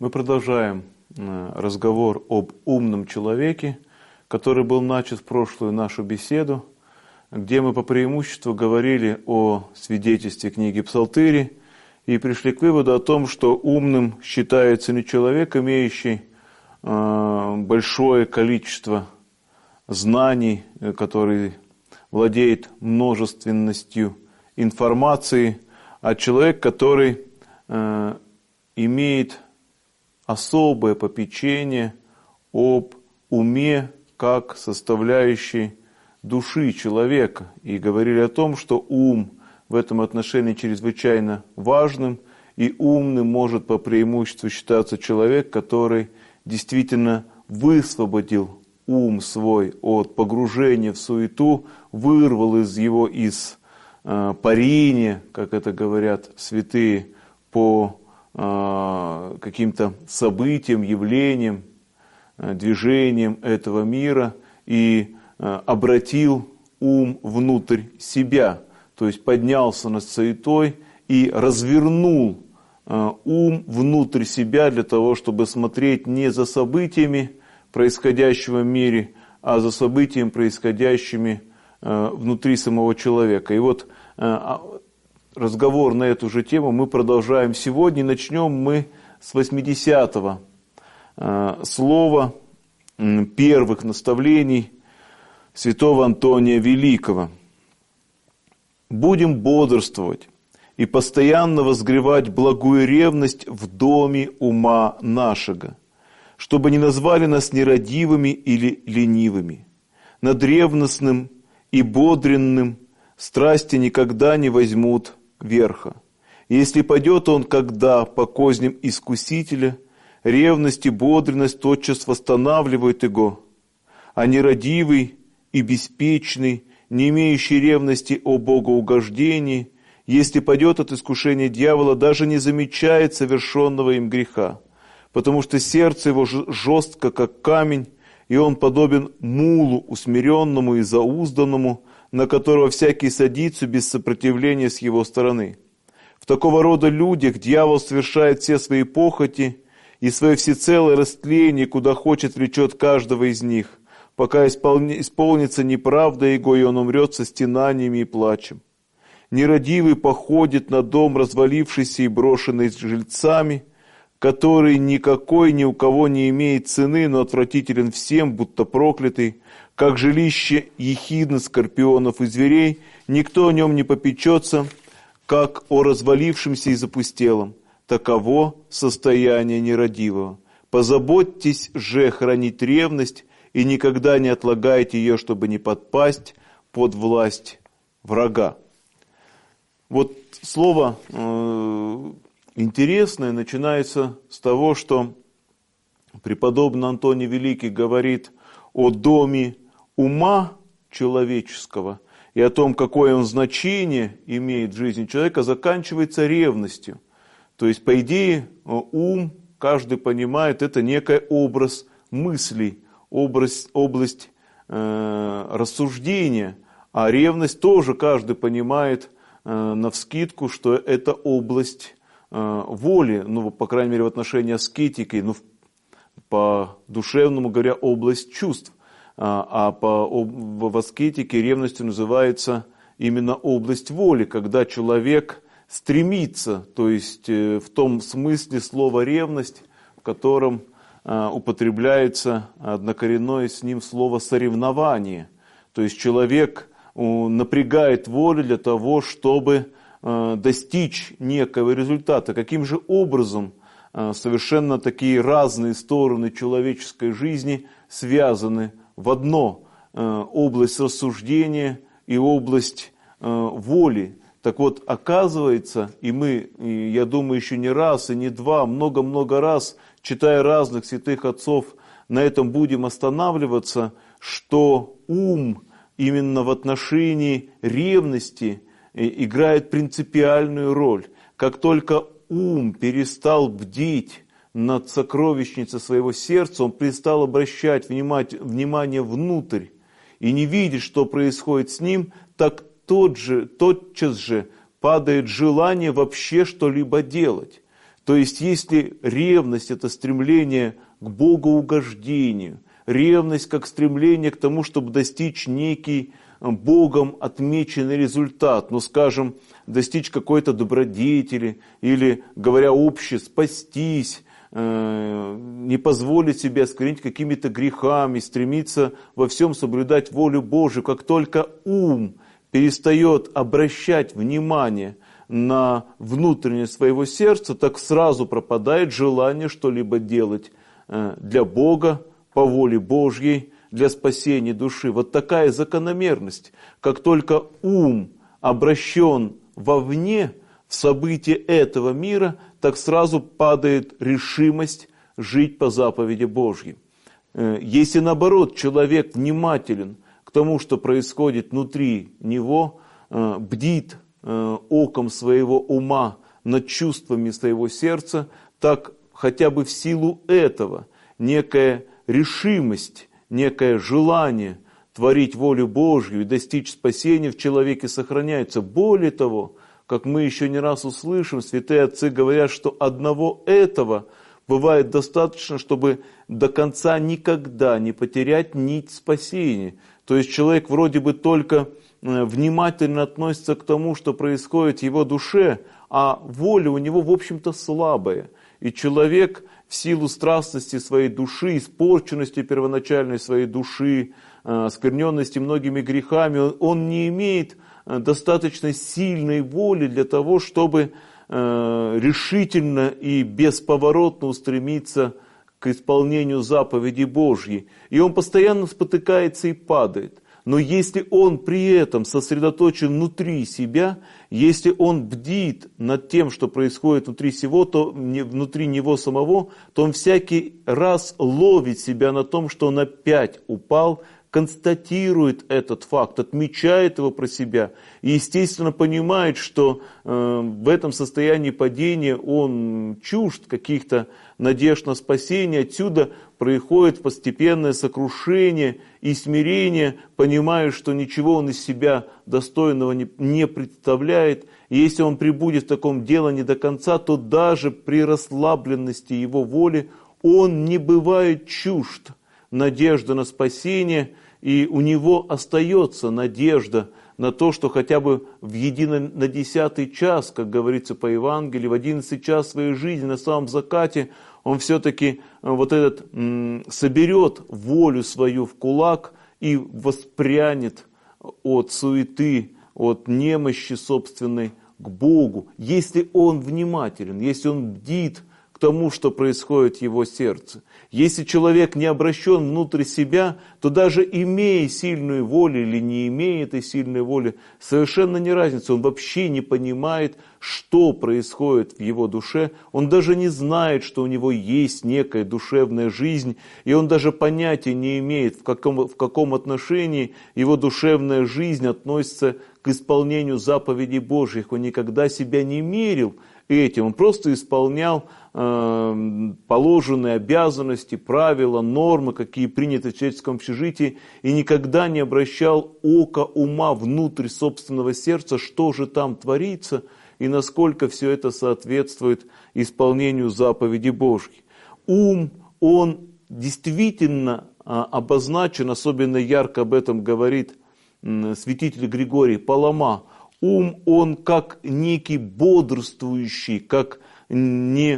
Мы продолжаем разговор об умном человеке, который был начат в прошлую нашу беседу, где мы по преимуществу говорили о свидетельстве книги Псалтыри и пришли к выводу о том, что умным считается не человек, имеющий большое количество знаний, который владеет множественностью информации, а человек, который имеет особое попечение об уме как составляющей души человека. И говорили о том, что ум в этом отношении чрезвычайно важным, и умным может по преимуществу считаться человек, который действительно высвободил ум свой от погружения в суету, вырвал его из парения, как это говорят святые, по каким-то событиям, явлениям, движениям этого мира и обратил ум внутрь себя, то есть поднялся над суетой и развернул ум внутрь себя для того, чтобы смотреть не за событиями, происходящего в мире, а за событиями, происходящими внутри самого человека. И вот разговор на эту же тему мы продолжаем сегодня. Начнем мы с 80-го слова первых наставлений святого Антония Великого. «Будем бодрствовать и постоянно возгревать благую ревность в доме ума нашего, чтобы не назвали нас нерадивыми или ленивыми. Над ревностным и бодренным страсти никогда не возьмут верха. Если падет он когда по козням искусителя, ревность и бодренность тотчас восстанавливают его, а нерадивый и беспечный, не имеющий ревности о богоугождении, если падет от искушения дьявола, даже не замечает совершенного им греха, потому что сердце его жестко, как камень, и он подобен мулу усмиренному и заузданному, на которого всякий садится без сопротивления с его стороны. В такого рода людях дьявол совершает все свои похоти и свое всецелое растление, куда хочет, влечет каждого из них, пока исполнится неправда его, и он умрет со стенаниями и плачем. Нерадивый походит на дом, развалившийся и брошенный жильцами, который никакой ни у кого не имеет цены, но отвратителен всем, будто проклятый, как жилище ехидно скорпионов и зверей, никто о нем не попечется, как о развалившемся и запустелом. Таково состояние нерадивого. Позаботьтесь же хранить ревность и никогда не отлагайте ее, чтобы не подпасть под власть врага». Вот слово интересное начинается с того, что преподобный Антоний Великий говорит о доме ума человеческого и о том, какое он значение имеет в жизни человека, заканчивается ревностью. То есть, по идее, ум, каждый понимает, это некий образ мыслей, область рассуждения, а ревность тоже каждый понимает навскидку, что это область воли, ну, по крайней мере, в отношении аскетики, ну, по-душевному говоря, область чувств. В аскетике ревностью называется именно область воли, когда человек стремится, то есть в том смысле слова ревность, в котором употребляется однокоренное с ним слово соревнование. То есть человек напрягает волю для того, чтобы достичь некого результата. Каким же образом совершенно такие разные стороны человеческой жизни связаны в одно: область рассуждения и область воли. Так вот, оказывается, и мы, я думаю, еще не раз, и не два, много-много раз, читая разных святых отцов, на этом будем останавливаться, что ум именно в отношении ревности играет принципиальную роль. Как только ум перестал бдить над сокровищницей своего сердца, он перестал обращать внимание внутрь и не видеть, что происходит с ним, так тотчас же падает желание вообще что-либо делать. То есть, если ревность – это стремление к богоугождению, ревность как стремление к тому, чтобы достичь некий Богом отмеченный результат, ну, скажем, достичь какой-то добродетели или, говоря обще, спастись, не позволить себе осквернить какими-то грехами, стремиться во всем соблюдать волю Божию. Как только ум перестает обращать внимание на внутреннее своего сердца, так сразу пропадает желание что-либо делать для Бога, по воле Божьей, для спасения души. Вот такая закономерность. Как только ум обращен вовне, в события этого мира, так сразу падает решимость жить по заповеди Божьей. Если наоборот человек внимателен к тому, что происходит внутри него, бдит оком своего ума над чувствами своего сердца, так хотя бы в силу этого некая решимость, некое желание творить волю Божью и достичь спасения в человеке сохраняется. Более того, как мы еще не раз услышим, святые отцы говорят, что одного этого бывает достаточно, чтобы до конца никогда не потерять нить спасения. То есть человек вроде бы только внимательно относится к тому, что происходит в его душе, а воля у него, в общем-то, слабая. И человек в силу страстности своей души, испорченности первоначальной своей души, оскверненности многими грехами, он не имеет достаточно сильной воли для того, чтобы решительно и бесповоротно устремиться к исполнению заповеди Божьей. И он постоянно спотыкается и падает. Но если он при этом сосредоточен внутри себя, если он бдит над тем, что происходит внутри всего, то внутри него самого, то он всякий раз ловит себя на том, что он опять упал, констатирует этот факт, отмечает его про себя и, естественно, понимает, что в этом состоянии падения он чужд каких-то надежд на спасение. Отсюда происходит постепенное сокрушение и смирение, понимая, что ничего он из себя достойного не представляет. И если он пребудет в таком делании до конца, то даже при расслабленности его воли он не бывает чужд надежды на спасение, и у него остается надежда на то, что хотя бы в на 10-й час, как говорится по Евангелию, в 11-й час своей жизни, на самом закате, он все-таки вот этот соберет волю свою в кулак и воспрянет от суеты, от немощи собственной к Богу, если он внимателен, если он бдит к тому, что происходит в его сердце. Если человек не обращен внутрь себя, то даже имея сильную волю или не имея этой сильной воли, совершенно не разница. Он вообще не понимает, что происходит в его душе. Он даже не знает, что у него есть некая душевная жизнь, и он даже понятия не имеет, в каком отношении его душевная жизнь относится к исполнению заповедей Божьих. Он никогда себя не мерил этим, он просто исполнял положенные обязанности, правила, нормы, какие приняты в человеческом общежитии, и никогда не обращал ока ума внутрь собственного сердца, что же там творится, и насколько все это соответствует исполнению заповеди Божьей. Ум, он действительно обозначен, особенно ярко об этом говорит святитель Григорий Палама. Ум, он как некий бодрствующий, как не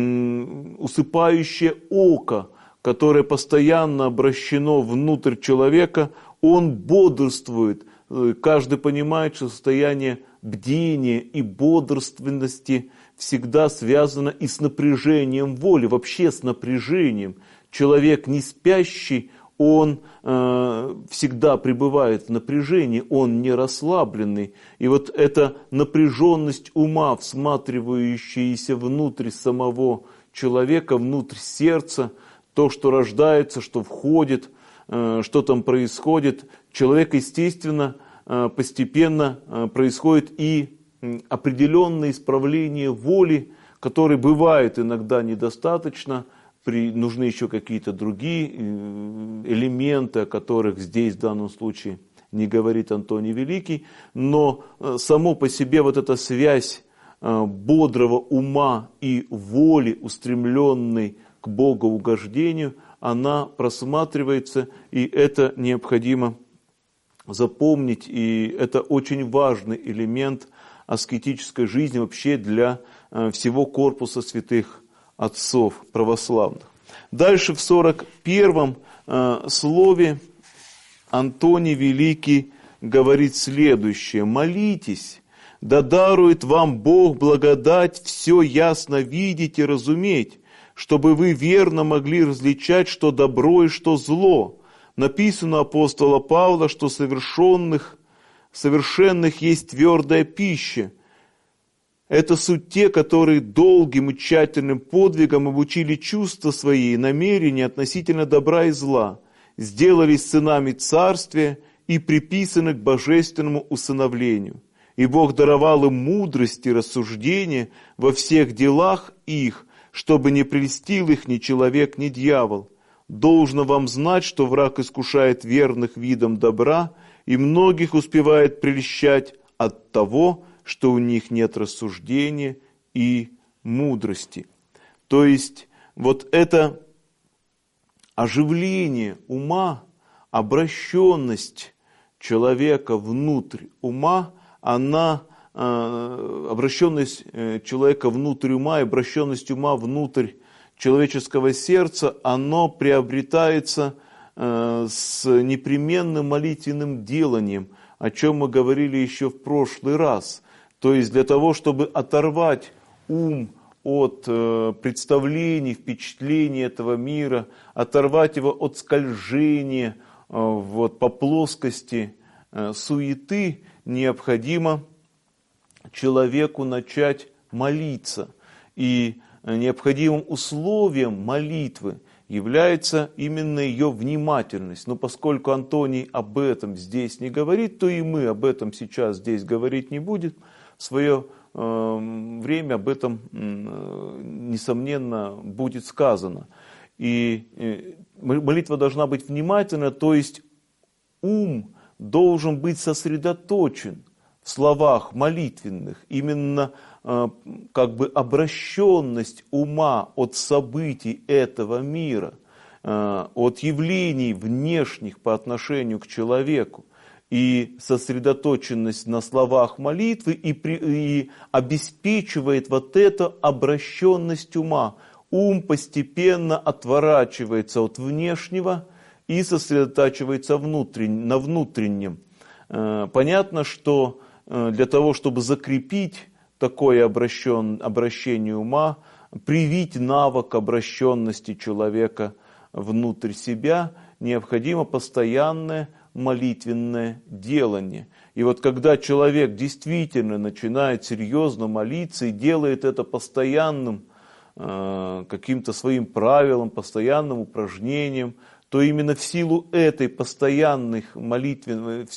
усыпающее око, которое постоянно обращено внутрь человека, он бодрствует. Каждый понимает, что состояние бдения и бодрственности всегда связано и с напряжением воли, вообще с напряжением. Человек не спящий, он всегда пребывает в напряжении, он не расслабленный. И вот эта напряженность ума, всматривающаяся внутрь самого человека, внутрь сердца, то, что рождается, что входит, что там происходит, человек, естественно, постепенно происходит и определенное исправление воли, которое бывает иногда недостаточно, нужны еще какие-то другие элементы, о которых здесь в данном случае не говорит Антоний Великий, но само по себе вот эта связь бодрого ума и воли, устремленной к богоугождению, она просматривается, и это необходимо запомнить, и это очень важный элемент аскетической жизни вообще для всего корпуса святых отцов православных. Дальше в 41-м слове Антоний Великий говорит следующее: «Молитесь, да дарует вам Бог благодать все ясно видеть и разуметь, чтобы вы верно могли различать, что добро и что зло. Написано апостола Павла, что совершенных есть твердая пища. Это суть те, которые долгим и тщательным подвигом обучили чувства свои и намерения относительно добра и зла, сделались сынами царствия и приписаны к божественному усыновлению. И Бог даровал им мудрость и рассуждение во всех делах их, чтобы не прельстил их ни человек, ни дьявол. Должно вам знать, что враг искушает верных видом добра и многих успевает прельщать от того, что у них нет рассуждения и мудрости». То есть вот это оживление ума, обращенность человека внутрь ума, обращенность человека внутрь ума и обращенность ума внутрь человеческого сердца, оно приобретается с непременным молитвенным деланием, о чем мы говорили еще в прошлый раз. То есть для того, чтобы оторвать ум от представлений, впечатлений этого мира, оторвать его от скольжения по плоскости суеты, необходимо человеку начать молиться. И необходимым условием молитвы является именно ее внимательность. Но поскольку Антоний об этом здесь не говорит, то и мы об этом сейчас здесь говорить не будем. В свое время об этом, несомненно, будет сказано. И молитва должна быть внимательна, то есть ум должен быть сосредоточен в словах молитвенных. Именно обращенность ума от событий этого мира, от явлений внешних по отношению к человеку, и сосредоточенность на словах молитвы и обеспечивает вот эту обращенность ума. Ум постепенно отворачивается от внешнего и сосредотачивается на внутреннем. Понятно, что для того, чтобы закрепить такое обращение ума, привить навык обращенности человека внутрь себя, необходимо постоянное молитвенное делание. И вот когда человек действительно начинает серьезно молиться и делает это постоянным каким-то своим правилом, постоянным упражнением, то именно в силу этих постоянных молитвенных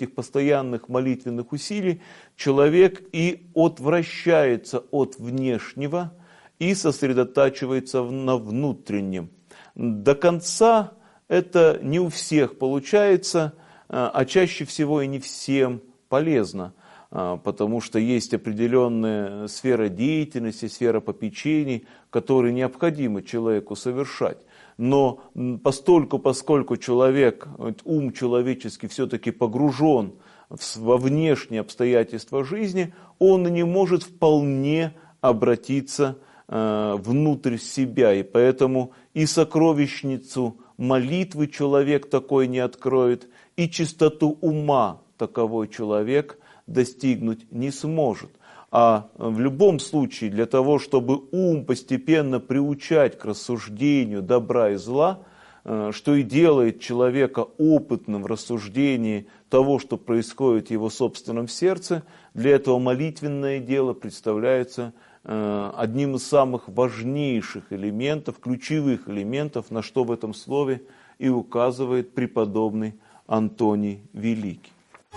усилий человек и отвращается от внешнего и сосредотачивается на внутреннем. До конца это не у всех получается, а чаще всего и не всем полезно, потому что есть определенная сфера деятельности, сфера попечений, которые необходимо человеку совершать. Но поскольку человек, ум человеческий все-таки погружен во внешние обстоятельства жизни, он не может вполне обратиться внутрь себя. И поэтому и сокровищницу молитвы человек такой не откроет, и чистоту ума таковой человек достигнуть не сможет. А в любом случае, для того, чтобы ум постепенно приучать к рассуждению добра и зла, что и делает человека опытным в рассуждении того, что происходит в его собственном сердце, для этого молитвенное дело представляется одним из самых важнейших элементов, ключевых элементов, на что в этом слове и указывает преподобный Антоний Великий.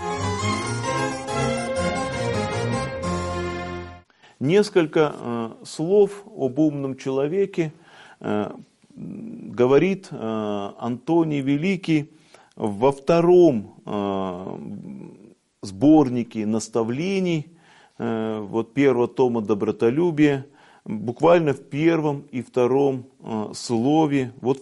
Несколько слов об умном человеке говорит Антоний Великий во втором сборнике наставлений, вот первого тома «Добротолюбие», буквально в первом и втором слове вот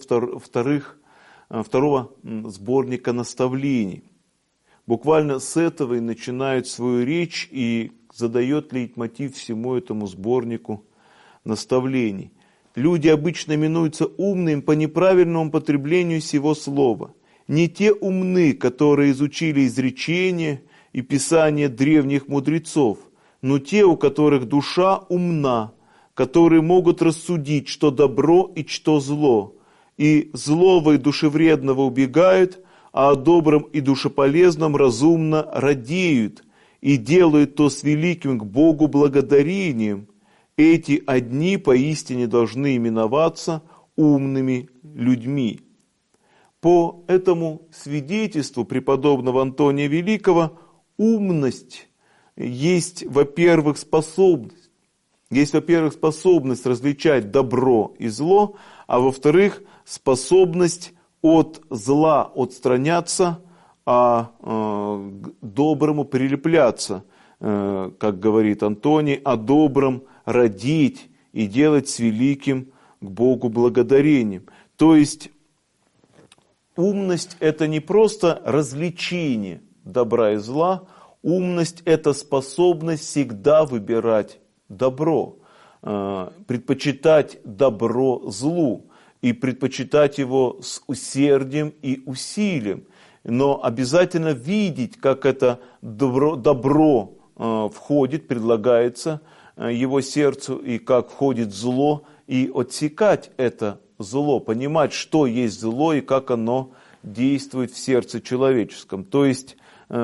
второго сборника наставлений. Буквально с этого и начинает свою речь и задает лейтмотив всему этому сборнику наставлений. Люди обычно именуются умными по неправильному потреблению сего слова. Не те умны, которые изучили изречения и писания древних мудрецов, но те, у которых душа умна, которые могут рассудить, что добро и что зло, и злого и душевредного убегают, а о добром и душеполезном разумно радеют и делают то с великим к Богу благодарением. Эти одни поистине должны именоваться умными людьми. По этому свидетельству преподобного Антония Великого умность есть, во-первых, способность. Есть, во-первых, способность различать добро и зло, а во-вторых, способность от зла отстраняться, а к доброму прилепляться, как говорит Антоний, о добром родить и делать с великим к Богу благодарением. То есть умность – это не просто развлечение добра и зла, умность – это способность всегда выбирать добро, предпочитать добро злу и предпочитать его с усердием и усилием, но обязательно видеть, как это добро входит, предлагается его сердцу, и как входит зло, и отсекать это зло, понимать, что есть зло и как оно действует в сердце человеческом. То есть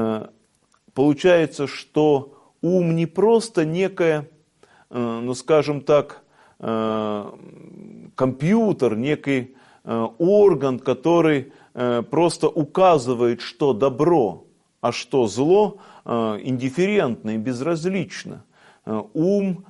получается, что ум не просто некое, ну скажем так, компьютер, некий орган, который просто указывает, что добро, а что зло, индифферентно и безразлично. Ум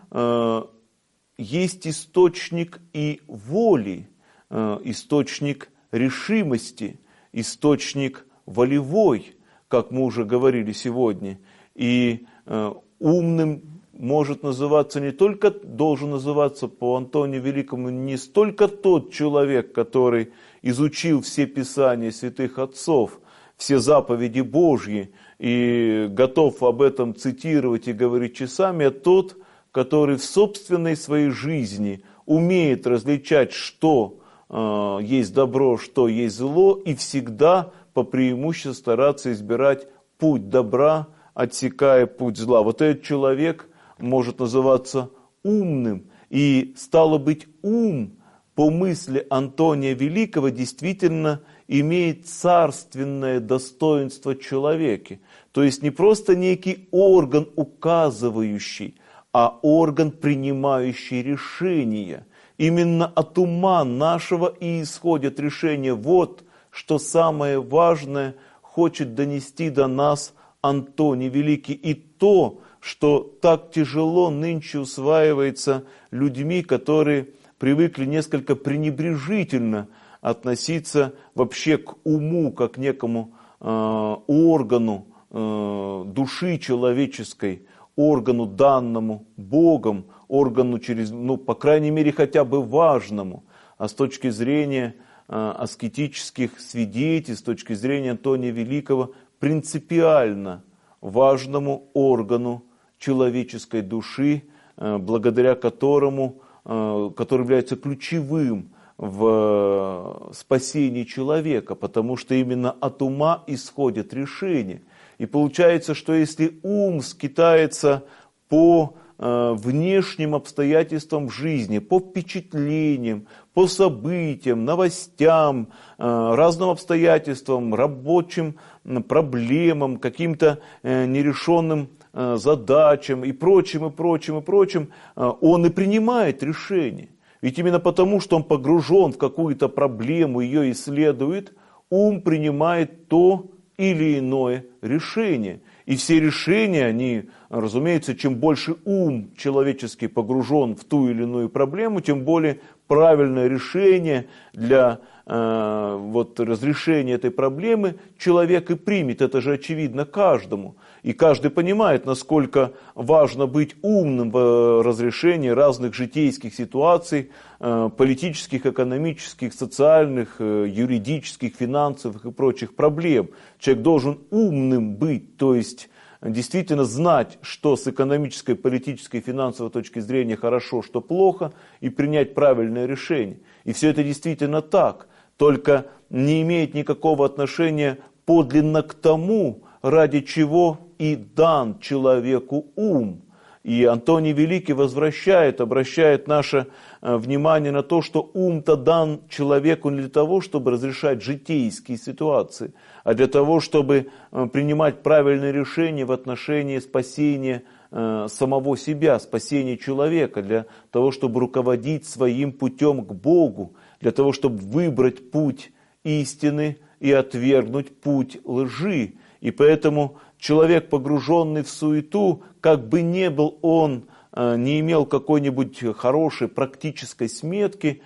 есть источник и воли, источник решимости, источник волевой, как мы уже говорили сегодня. И умным может называться не только, должен называться по Антонию Великому не столько тот человек, который изучил все писания святых отцов, все заповеди Божьи и готов об этом цитировать и говорить часами, а тот, который в собственной своей жизни умеет различать, что есть добро, что есть зло, и всегда по преимуществу стараться избирать путь добра, отсекая путь зла. Вот этот человек может называться умным. И стало быть, ум, по мысли Антония Великого, действительно имеет царственное достоинство человека. То есть не просто некий орган указывающий, а орган, принимающий решения. Именно от ума нашего и исходят решения. Вот что самое важное хочет донести до нас Антоний Великий. И то, что так тяжело нынче усваивается людьми, которые привыкли несколько пренебрежительно относиться вообще к уму, как к некому органу души человеческой, органу данному Богом, органу через, по крайней мере, хотя бы важному. А с точки зрения аскетических свидетельств, с точки зрения Антония Великого, принципиально важному органу человеческой души, благодаря которому, который является ключевым в спасении человека, потому что именно от ума исходят решения. И получается, что если ум скитается по внешним обстоятельствам жизни, по впечатлениям, по событиям, новостям, разным обстоятельствам, рабочим проблемам, каким-то нерешенным задачам и прочим, он и принимает решение. Ведь именно потому, что он погружен в какую-то проблему, ее исследует, ум принимает то или иное решение. И все решения, они, разумеется, чем больше ум человеческий погружен в ту или иную проблему, тем более правильное решение для разрешения этой проблемы, человек и примет. Это же очевидно каждому. И каждый понимает, насколько важно быть умным в разрешении разных житейских ситуаций, политических, экономических, социальных, юридических, финансовых и прочих проблем. Человек должен умным быть, то есть действительно знать, что с экономической, политической, финансовой точки зрения хорошо, что плохо, и принять правильное решение. И все это действительно так, только не имеет никакого отношения подлинно к тому, ради чего и дан человеку ум. И Антоний Великий обращает наше внимание на то, что ум-то дан человеку не для того, чтобы разрешать житейские ситуации, а для того, чтобы принимать правильные решения в отношении спасения самого себя, спасения человека, для того, чтобы руководить своим путем к Богу, для того, чтобы выбрать путь истины и отвергнуть путь лжи. И поэтому человек, погруженный в суету, как бы не был он, не имел какой-нибудь хорошей практической сметки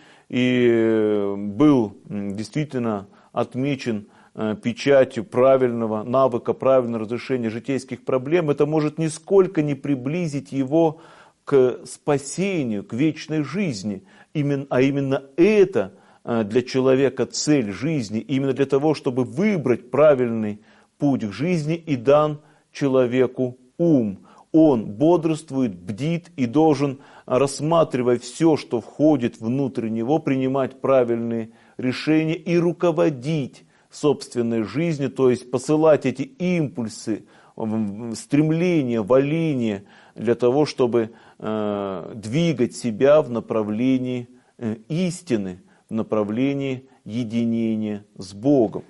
и был действительно отмечен печатью правильного навыка, правильного разрешения житейских проблем, это может нисколько не приблизить его к спасению, к вечной жизни. А именно это для человека цель жизни, именно для того, чтобы выбрать правильный путь к жизни, и дан человеку ум. Он бодрствует, бдит и должен, рассматривая все, что входит внутрь него, принимать правильные решения и руководить собственной жизнью, то есть посылать эти импульсы, стремления, воления для того, чтобы двигать себя в направлении истины, в направлении единения с Богом.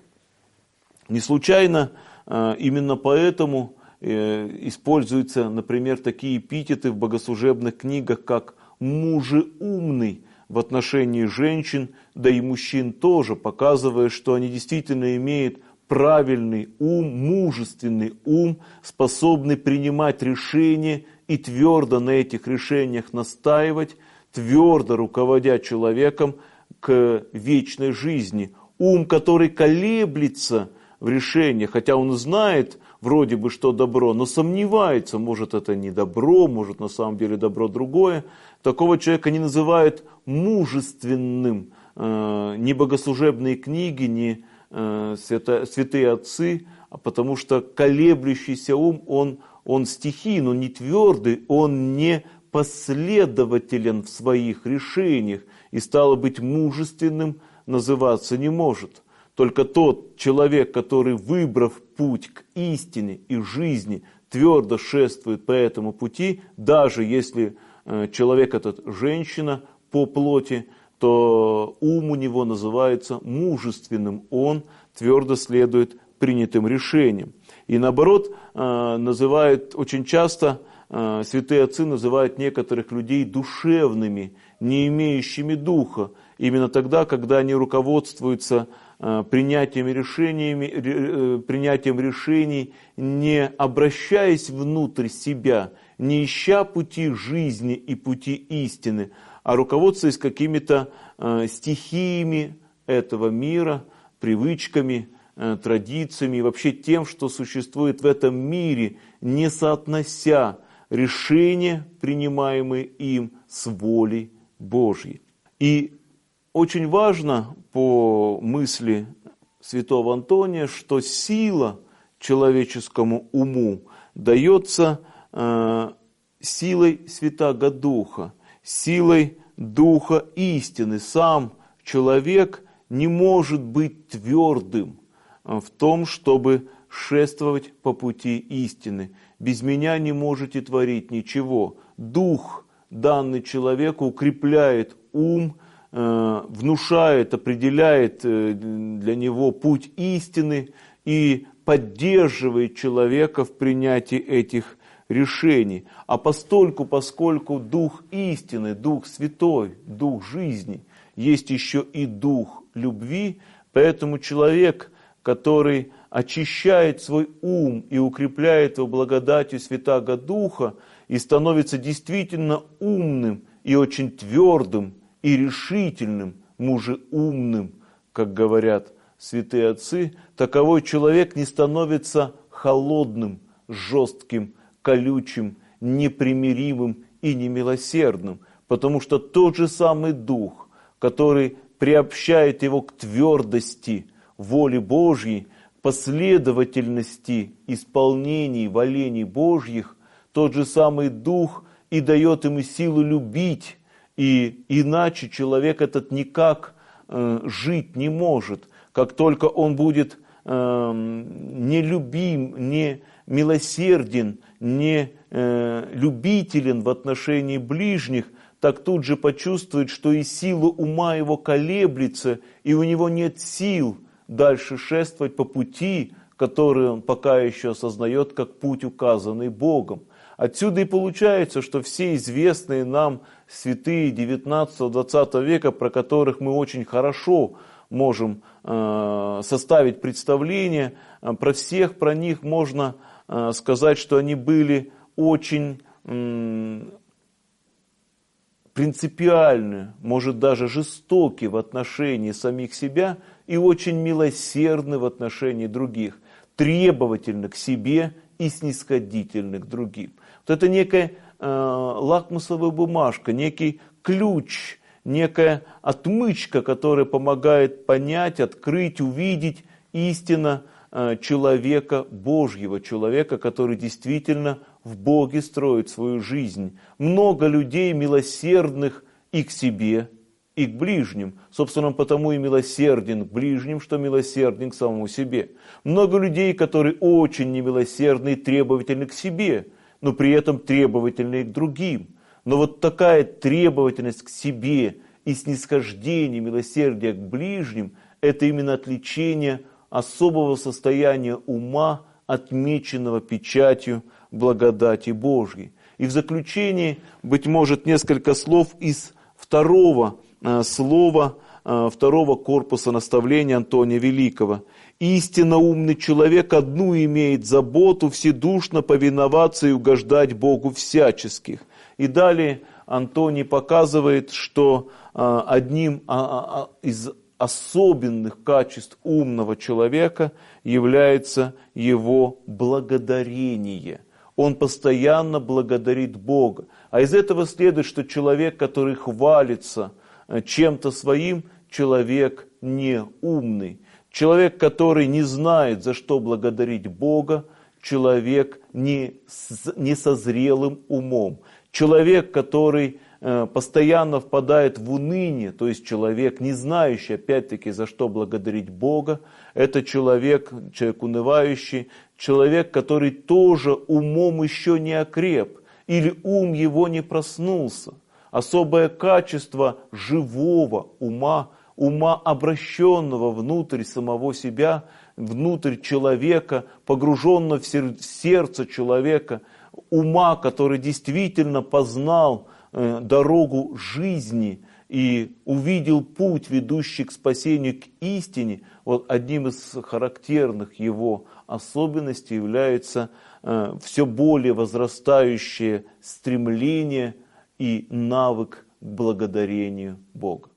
Не случайно именно поэтому используются, например, такие эпитеты в богослужебных книгах, как «мужеумный» в отношении женщин, да и мужчин тоже, показывая, что они действительно имеют правильный ум, мужественный ум, способный принимать решения и твердо на этих решениях настаивать, твердо руководя человеком к вечной жизни. Ум, который колеблется в решениях, хотя он знает вроде бы, что добро, но сомневается, может это не добро, может на самом деле добро другое. Такого человека не называют мужественным. Ни богослужебные книги, ни святые отцы, потому что колеблющийся ум, он стихийный, он не твердый, он не последователен в своих решениях и, стало быть, мужественным называться не может. Только тот человек, который, выбрав путь к истине и жизни, твердо шествует по этому пути, даже если человек этот женщина по плоти, то ум у него называется мужественным, он твердо следует принятым решениям. И наоборот, называют очень часто, святые отцы называют некоторых людей душевными, не имеющими духа, именно тогда, когда они руководствуются принятием решений, не обращаясь внутрь себя, не ища пути жизни и пути истины, а руководствуясь какими-то стихиями этого мира, привычками, традициями и вообще тем, что существует в этом мире, не соотнося решения, принимаемые им, с волей Божьей. И очень важно, по мысли святого Антония, что сила человеческому уму дается силой Святаго Духа, силой Духа истины. Сам человек не может быть твердым в том, чтобы шествовать по пути истины. Без меня не можете творить ничего. Дух, данный человеку, укрепляет ум, внушает, определяет для него путь истины и поддерживает человека в принятии этих решений. А поскольку Дух истины, Дух Святой, Дух жизни, есть еще и Дух любви, поэтому человек, который очищает свой ум и укрепляет его благодатью Святаго Духа и становится действительно умным и очень твердым и решительным, мужеумным, как говорят святые отцы, таковой человек не становится холодным, жестким, колючим, непримиримым и немилосердным, потому что тот же самый Дух, который приобщает его к твердости воли Божьей, последовательности исполнений волений Божьих, тот же самый Дух и дает ему силу любить, и иначе человек этот никак жить не может. Как только он будет нелюбим, не милосерден, не любителен в отношении ближних, так тут же почувствует, что и сила ума его колеблется, и у него нет сил дальше шествовать по пути, который он пока еще осознает как путь, указанный Богом. Отсюда и получается, что все известные нам святые 19-20 века, про которых мы очень хорошо можем составить представление, про них можно сказать, что они были очень принципиальны, может даже жестоки в отношении самих себя и очень милосердны в отношении других, требовательны к себе и снисходительны к другим. Вот это некая лакмусовая бумажка, некий ключ, некая отмычка, которая помогает понять, открыть, увидеть истинно человека Божьего, человека, который действительно в Боге строит свою жизнь. Много людей милосердных и к себе, и к ближним. Собственно, потому и милосерден к ближним, что милосерден к самому себе. Много людей, которые очень немилосердны и требовательны к себе, но при этом требовательны и к другим. Но вот такая требовательность к себе и снисхождение, милосердие к ближним – это именно отличение особого состояния ума, отмеченного печатью благодати Божьей. И в заключение, быть может, несколько слов из второго корпуса наставления Антония Великого. «Истинно умный человек одну имеет заботу вседушно повиноваться и угождать Богу всяческих». И далее Антоний показывает, что одним из особенных качеств умного человека является его благодарение. Он постоянно благодарит Бога. А из этого следует, что человек, который хвалится чем-то своим, человек не умный. Человек, который не знает, за что благодарить Бога, человек не со зрелым умом. Человек, который постоянно впадает в уныние, то есть человек, не знающий, опять-таки, за что благодарить Бога, это человек унывающий, человек, который тоже умом еще не окреп, или ум его не проснулся. Особое качество живого ума, ума, обращенного внутрь самого себя, внутрь человека, погруженного в сердце человека, ума, который действительно познал дорогу жизни и увидел путь, ведущий к спасению, к истине. Вот одним из характерных его особенностей является все более возрастающее стремление и навык к благодарению Бога.